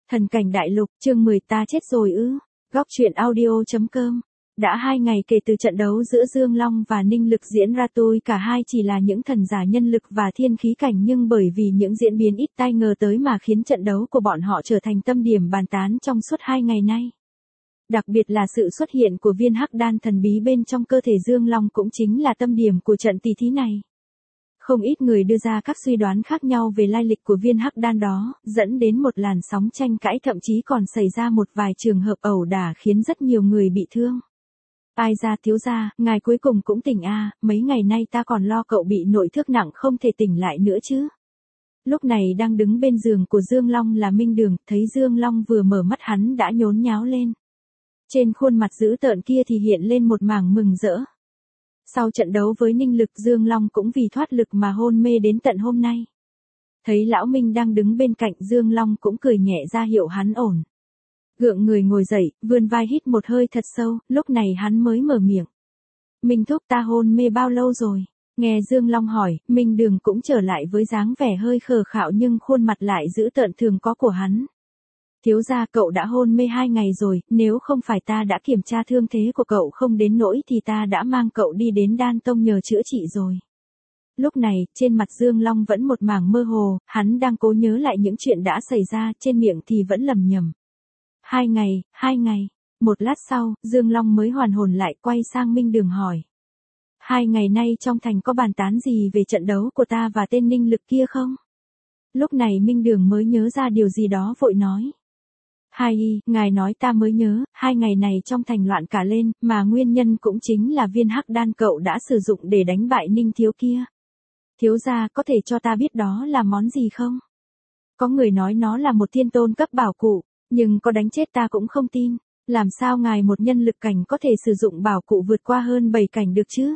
Thần cảnh đại lục, chương 10 ta chết rồi ư. Góc truyện audio.com. Đã 2 ngày kể từ trận đấu giữa Dương Long và Ninh Lực diễn ra, tôi cả hai chỉ là những thần giả nhân lực và thiên khí cảnh, nhưng bởi vì những diễn biến ít tai ngờ tới mà khiến trận đấu của bọn họ trở thành tâm điểm bàn tán trong suốt 2 ngày nay. Đặc biệt là sự xuất hiện của viên hắc đan thần bí bên trong cơ thể Dương Long cũng chính là tâm điểm của trận tỷ thí này. Không ít người đưa ra các suy đoán khác nhau về lai lịch của viên hắc đan đó, dẫn đến một làn sóng tranh cãi, thậm chí còn xảy ra một vài trường hợp ẩu đả khiến rất nhiều người bị thương. Ai ra thiếu gia, ngài cuối cùng cũng tỉnh à, mấy ngày nay ta còn lo cậu bị nội thương nặng không thể tỉnh lại nữa chứ. Lúc này đang đứng bên giường của Dương Long là Minh Đường, thấy Dương Long vừa mở mắt hắn đã nhốn nháo lên. Trên khuôn mặt dữ tợn kia thì hiện lên một mảng mừng rỡ. Sau trận đấu với Ninh Lực, Dương Long cũng vì thoát lực mà hôn mê đến tận hôm nay. Thấy lão Minh đang đứng bên cạnh, Dương Long cũng cười nhẹ ra hiệu hắn ổn. Gượng người ngồi dậy, vươn vai hít một hơi thật sâu, lúc này hắn mới mở miệng. Minh thúc, ta hôn mê bao lâu rồi? Nghe Dương Long hỏi, Minh Đường cũng trở lại với dáng vẻ hơi khờ khạo nhưng khuôn mặt lại giữ tợn thường có của hắn. Thiếu gia, cậu đã hôn mê 2 ngày rồi, nếu không phải ta đã kiểm tra thương thế của cậu không đến nỗi thì ta đã mang cậu đi đến Đan Tông nhờ chữa trị rồi. Lúc này, trên mặt Dương Long vẫn một mảng mơ hồ, hắn đang cố nhớ lại những chuyện đã xảy ra, trên miệng thì vẫn lẩm nhẩm. 2 ngày. Một lát sau, Dương Long mới hoàn hồn lại, quay sang Minh Đường hỏi. 2 ngày nay trong thành có bàn tán gì về trận đấu của ta và tên Ninh Lực kia không? Lúc này Minh Đường mới nhớ ra điều gì đó vội nói. Ngài nói ta mới nhớ, 2 ngày này trong thành loạn cả lên, mà nguyên nhân cũng chính là viên hắc đan cậu đã sử dụng để đánh bại Ninh thiếu kia. Thiếu gia, có thể cho ta biết đó là món gì không? Có người nói nó là một thiên tôn cấp bảo cụ, nhưng có đánh chết ta cũng không tin. Làm sao ngài một nhân lực cảnh có thể sử dụng bảo cụ vượt qua hơn 7 cảnh được chứ?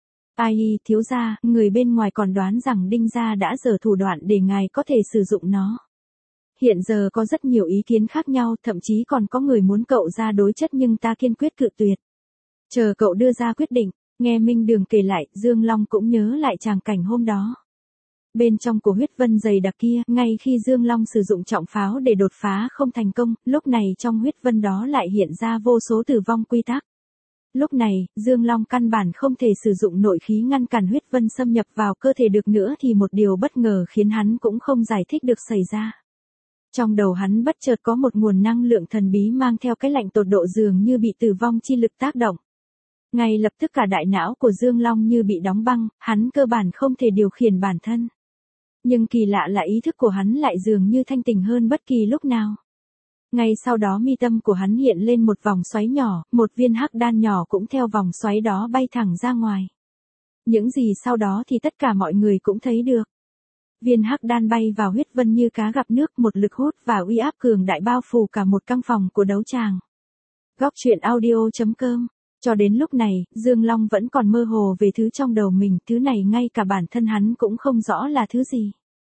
Thiếu gia, người bên ngoài còn đoán rằng Đinh gia đã giở thủ đoạn để ngài có thể sử dụng nó. Hiện giờ có rất nhiều ý kiến khác nhau, thậm chí còn có người muốn cậu ra đối chất nhưng ta kiên quyết cự tuyệt. Chờ cậu đưa ra quyết định. Nghe Minh Đường kể lại, Dương Long cũng nhớ lại tràng cảnh hôm đó. Bên trong của huyết vân dày đặc kia, ngay khi Dương Long sử dụng trọng pháo để đột phá không thành công, lúc này trong huyết vân đó lại hiện ra vô số tử vong quy tắc. Lúc này, Dương Long căn bản không thể sử dụng nội khí ngăn cản huyết vân xâm nhập vào cơ thể được nữa thì một điều bất ngờ khiến hắn cũng không giải thích được xảy ra. Trong đầu hắn bất chợt có một nguồn năng lượng thần bí mang theo cái lạnh tột độ dường như bị tử vong chi lực tác động. Ngay lập tức cả đại não của Dương Long như bị đóng băng, hắn cơ bản không thể điều khiển bản thân. Nhưng kỳ lạ là ý thức của hắn lại dường như thanh tỉnh hơn bất kỳ lúc nào. Ngay sau đó mi tâm của hắn hiện lên một vòng xoáy nhỏ, một viên hắc đan nhỏ cũng theo vòng xoáy đó bay thẳng ra ngoài. Những gì sau đó thì tất cả mọi người cũng thấy được. Viên hắc đan bay vào huyết vân như cá gặp nước, một lực hút và uy áp cường đại bao phủ cả một căn phòng của đấu tràng. Góc truyện audio.com. Cho đến lúc này, Dương Long vẫn còn mơ hồ về thứ trong đầu mình, thứ này ngay cả bản thân hắn cũng không rõ là thứ gì.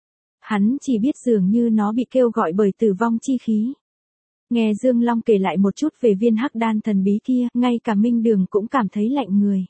Hắn chỉ biết dường như nó bị kêu gọi bởi tử vong chi khí. Nghe Dương Long kể lại một chút về viên hắc đan thần bí kia, ngay cả Minh Đường cũng cảm thấy lạnh người.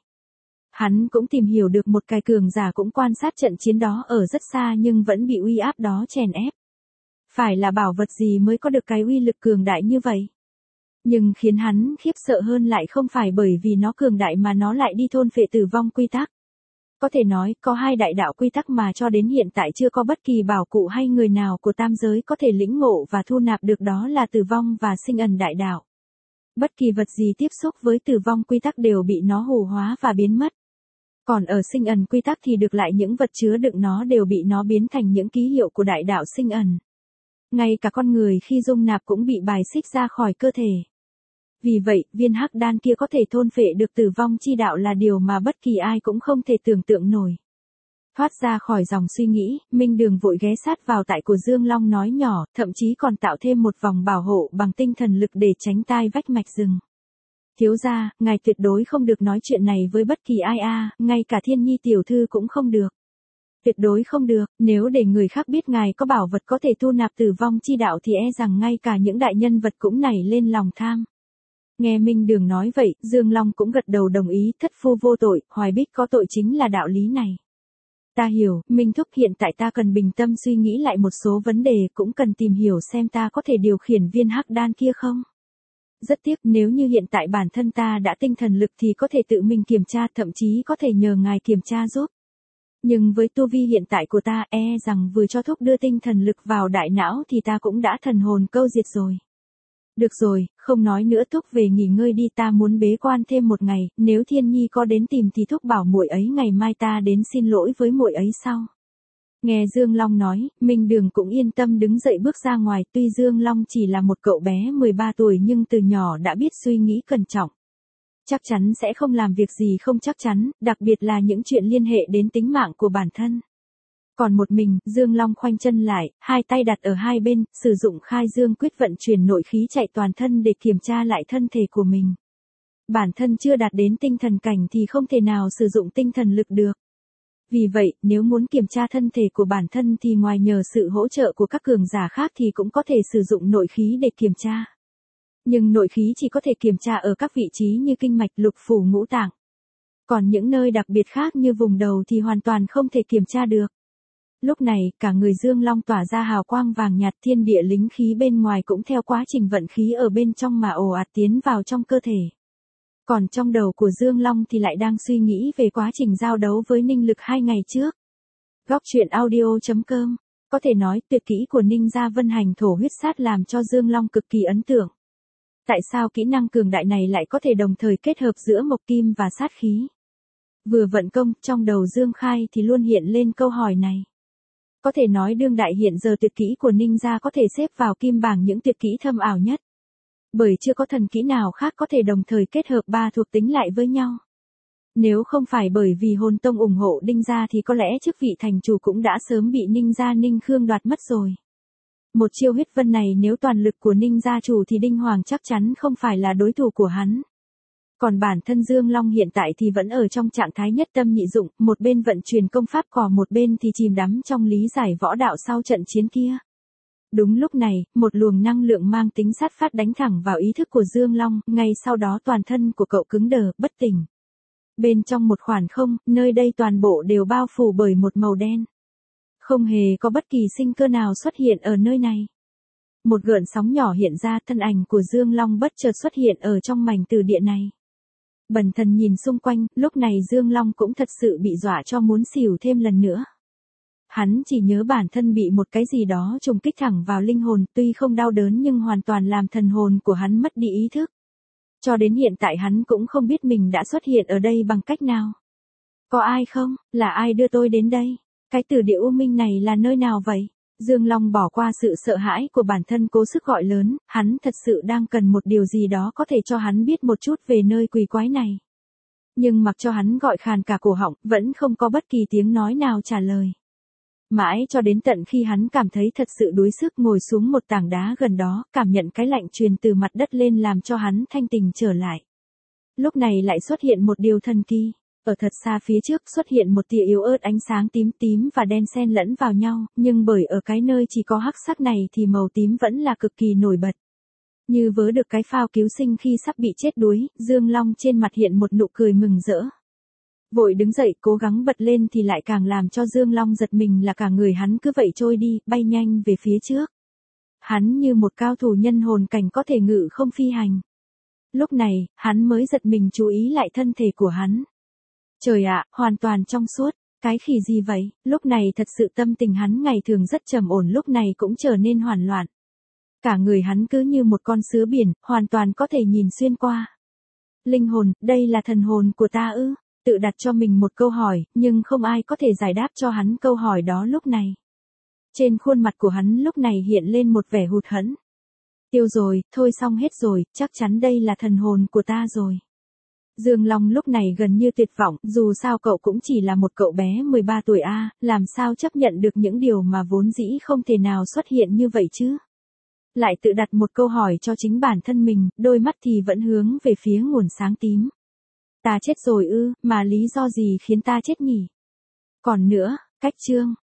Hắn cũng tìm hiểu được một cái cường giả cũng quan sát trận chiến đó ở rất xa nhưng vẫn bị uy áp đó chèn ép. Phải là bảo vật gì mới có được cái uy lực cường đại như vậy? Nhưng khiến hắn khiếp sợ hơn lại không phải bởi vì nó cường đại mà nó lại đi thôn phệ tử vong quy tắc. Có thể nói, có 2 đại đạo quy tắc mà cho đến hiện tại chưa có bất kỳ bảo cụ hay người nào của tam giới có thể lĩnh ngộ và thu nạp được, đó là tử vong và sinh ẩn đại đạo. Bất kỳ vật gì tiếp xúc với tử vong quy tắc đều bị nó hủ hóa và biến mất. Còn ở sinh ẩn quy tắc thì được lại những vật chứa đựng nó đều bị nó biến thành những ký hiệu của đại đạo sinh ẩn. Ngay cả con người khi dung nạp cũng bị bài xích ra khỏi cơ thể. Vì vậy, viên hắc đan kia có thể thôn phệ được tử vong chi đạo là điều mà bất kỳ ai cũng không thể tưởng tượng nổi. Thoát ra khỏi dòng suy nghĩ, Minh Đường vội ghé sát vào tai của Dương Long nói nhỏ, thậm chí còn tạo thêm một vòng bảo hộ bằng tinh thần lực để tránh tai vách mạch rừng. Thiếu gia, ngài tuyệt đối không được nói chuyện này với bất kỳ ai ngay cả Thiên Nhi tiểu thư cũng không được. Tuyệt đối không được, nếu để người khác biết ngài có bảo vật có thể thu nạp tử vong chi đạo thì e rằng ngay cả những đại nhân vật cũng nảy lên lòng tham. Nghe Minh Đường nói vậy, Dương Long cũng gật đầu đồng ý, thất phu vô tội, Hoài Bích có tội chính là đạo lý này. Ta hiểu, Minh Thúc, hiện tại ta cần bình tâm suy nghĩ lại một số vấn đề, cũng cần tìm hiểu xem ta có thể điều khiển viên hắc đan kia không. Rất tiếc, nếu như hiện tại bản thân ta đã tinh thần lực thì có thể tự mình kiểm tra, thậm chí có thể nhờ ngài kiểm tra giúp. Nhưng với tu vi hiện tại của ta, rằng vừa cho Thúc đưa tinh thần lực vào đại não thì ta cũng đã thần hồn câu diệt rồi. Được rồi, không nói nữa, Thúc về nghỉ ngơi đi, ta muốn bế quan thêm một ngày, nếu Thiên Nhi có đến tìm thì Thúc bảo muội ấy ngày mai ta đến xin lỗi với muội ấy sau. Nghe Dương Long nói, Minh Đường cũng yên tâm đứng dậy bước ra ngoài, tuy Dương Long chỉ là một cậu bé 13 tuổi nhưng từ nhỏ đã biết suy nghĩ cẩn trọng. Chắc chắn sẽ không làm việc gì không chắc chắn, đặc biệt là những chuyện liên hệ đến tính mạng của bản thân. Còn một mình, Dương Long khoanh chân lại, hai tay đặt ở hai bên, sử dụng khai dương quyết vận chuyển nội khí chạy toàn thân để kiểm tra lại thân thể của mình. Bản thân chưa đạt đến tinh thần cảnh thì không thể nào sử dụng tinh thần lực được. Vì vậy, nếu muốn kiểm tra thân thể của bản thân thì ngoài nhờ sự hỗ trợ của các cường giả khác thì cũng có thể sử dụng nội khí để kiểm tra. Nhưng nội khí chỉ có thể kiểm tra ở các vị trí như kinh mạch, lục phủ, ngũ tạng. Còn những nơi đặc biệt khác như vùng đầu thì hoàn toàn không thể kiểm tra được. Lúc này, cả người Dương Long tỏa ra hào quang vàng nhạt, thiên địa linh khí bên ngoài cũng theo quá trình vận khí ở bên trong mà ồ ạt tiến vào trong cơ thể. Còn trong đầu của Dương Long thì lại đang suy nghĩ về quá trình giao đấu với Ninh Lực 2 ngày trước. Góc truyện audio.com. Có thể nói tuyệt kỹ của Ninh gia Vân Hành thổ huyết sát làm cho Dương Long cực kỳ ấn tượng. Tại sao kỹ năng cường đại này lại có thể đồng thời kết hợp giữa mộc kim và sát khí? Vừa vận công, trong đầu Dương Khai thì luôn hiện lên câu hỏi này. Có thể nói đương đại hiện giờ tuyệt kỹ của Ninh gia có thể xếp vào kim bảng những tuyệt kỹ thâm ảo nhất. Bởi chưa có thần kỹ nào khác có thể đồng thời kết hợp ba thuộc tính lại với nhau. Nếu không phải bởi vì Hồn Tông ủng hộ Ninh gia thì có lẽ chức vị thành chủ cũng đã sớm bị Ninh gia Ninh Khương đoạt mất rồi. Một chiêu huyết vân này nếu toàn lực của Ninh gia chủ thì Đinh Hoàng chắc chắn không phải là đối thủ của hắn. Còn bản thân Dương Long hiện tại thì vẫn ở trong trạng thái nhất tâm nhị dụng, một bên vận chuyển công pháp còn một bên thì chìm đắm trong lý giải võ đạo sau trận chiến kia. Đúng lúc này, một luồng năng lượng mang tính sát phát đánh thẳng vào ý thức của Dương Long, ngay sau đó toàn thân của cậu cứng đờ, bất tỉnh. Bên trong một khoảng không, nơi đây toàn bộ đều bao phủ bởi một màu đen. Không hề có bất kỳ sinh cơ nào xuất hiện ở nơi này. Một gợn sóng nhỏ hiện ra, thân ảnh của Dương Long bất chợt xuất hiện ở trong mảnh từ địa này. Bần thần nhìn xung quanh, lúc này Dương Long cũng thật sự bị dọa cho muốn xỉu thêm lần nữa. Hắn chỉ nhớ bản thân bị một cái gì đó trùng kích thẳng vào linh hồn, tuy không đau đớn nhưng hoàn toàn làm thần hồn của hắn mất đi ý thức. Cho đến hiện tại hắn cũng không biết mình đã xuất hiện ở đây bằng cách nào. Có ai không? Là ai đưa tôi đến đây? Cái từ địa u minh này là nơi nào vậy? Dương Long bỏ qua sự sợ hãi của bản thân cố sức gọi lớn, hắn thật sự đang cần một điều gì đó có thể cho hắn biết một chút về nơi quỷ quái này. Nhưng mặc cho hắn gọi khàn cả cổ họng, vẫn không có bất kỳ tiếng nói nào trả lời. Mãi cho đến tận khi hắn cảm thấy thật sự đuối sức ngồi xuống một tảng đá gần đó, cảm nhận cái lạnh truyền từ mặt đất lên làm cho hắn thanh tỉnh trở lại. Lúc này lại xuất hiện một điều thần kỳ. Ở thật xa phía trước xuất hiện một tia yếu ớt ánh sáng tím tím và đen xen lẫn vào nhau, nhưng bởi ở cái nơi chỉ có hắc sắc này thì màu tím vẫn là cực kỳ nổi bật. Như vớ được cái phao cứu sinh khi sắp bị chết đuối, Dương Long trên mặt hiện một nụ cười mừng rỡ. Vội đứng dậy cố gắng bật lên thì lại càng làm cho Dương Long giật mình là cả người hắn cứ vậy trôi đi, bay nhanh về phía trước. Hắn như một cao thủ nhân hồn cảnh có thể ngự không phi hành. Lúc này, hắn mới giật mình chú ý lại thân thể của hắn. Trời ạ, hoàn toàn trong suốt, cái khỉ gì vậy? Lúc này thật sự tâm tình hắn ngày thường rất trầm ổn lúc này cũng trở nên hoảng loạn. Cả người hắn cứ như một con sứa biển, hoàn toàn có thể nhìn xuyên qua. Linh hồn, đây là thần hồn của ta ư? Tự đặt cho mình một câu hỏi, nhưng không ai có thể giải đáp cho hắn câu hỏi đó lúc này. Trên khuôn mặt của hắn lúc này hiện lên một vẻ hụt hẫng. Tiêu rồi, thôi xong hết rồi, chắc chắn đây là thần hồn của ta rồi. Dương Long lúc này gần như tuyệt vọng, dù sao cậu cũng chỉ là một cậu bé 13 tuổi làm sao chấp nhận được những điều mà vốn dĩ không thể nào xuất hiện như vậy chứ. Lại tự đặt một câu hỏi cho chính bản thân mình, đôi mắt thì vẫn hướng về phía nguồn sáng tím. Ta chết rồi ư, mà lý do gì khiến ta chết nhỉ? Còn nữa, cách chương.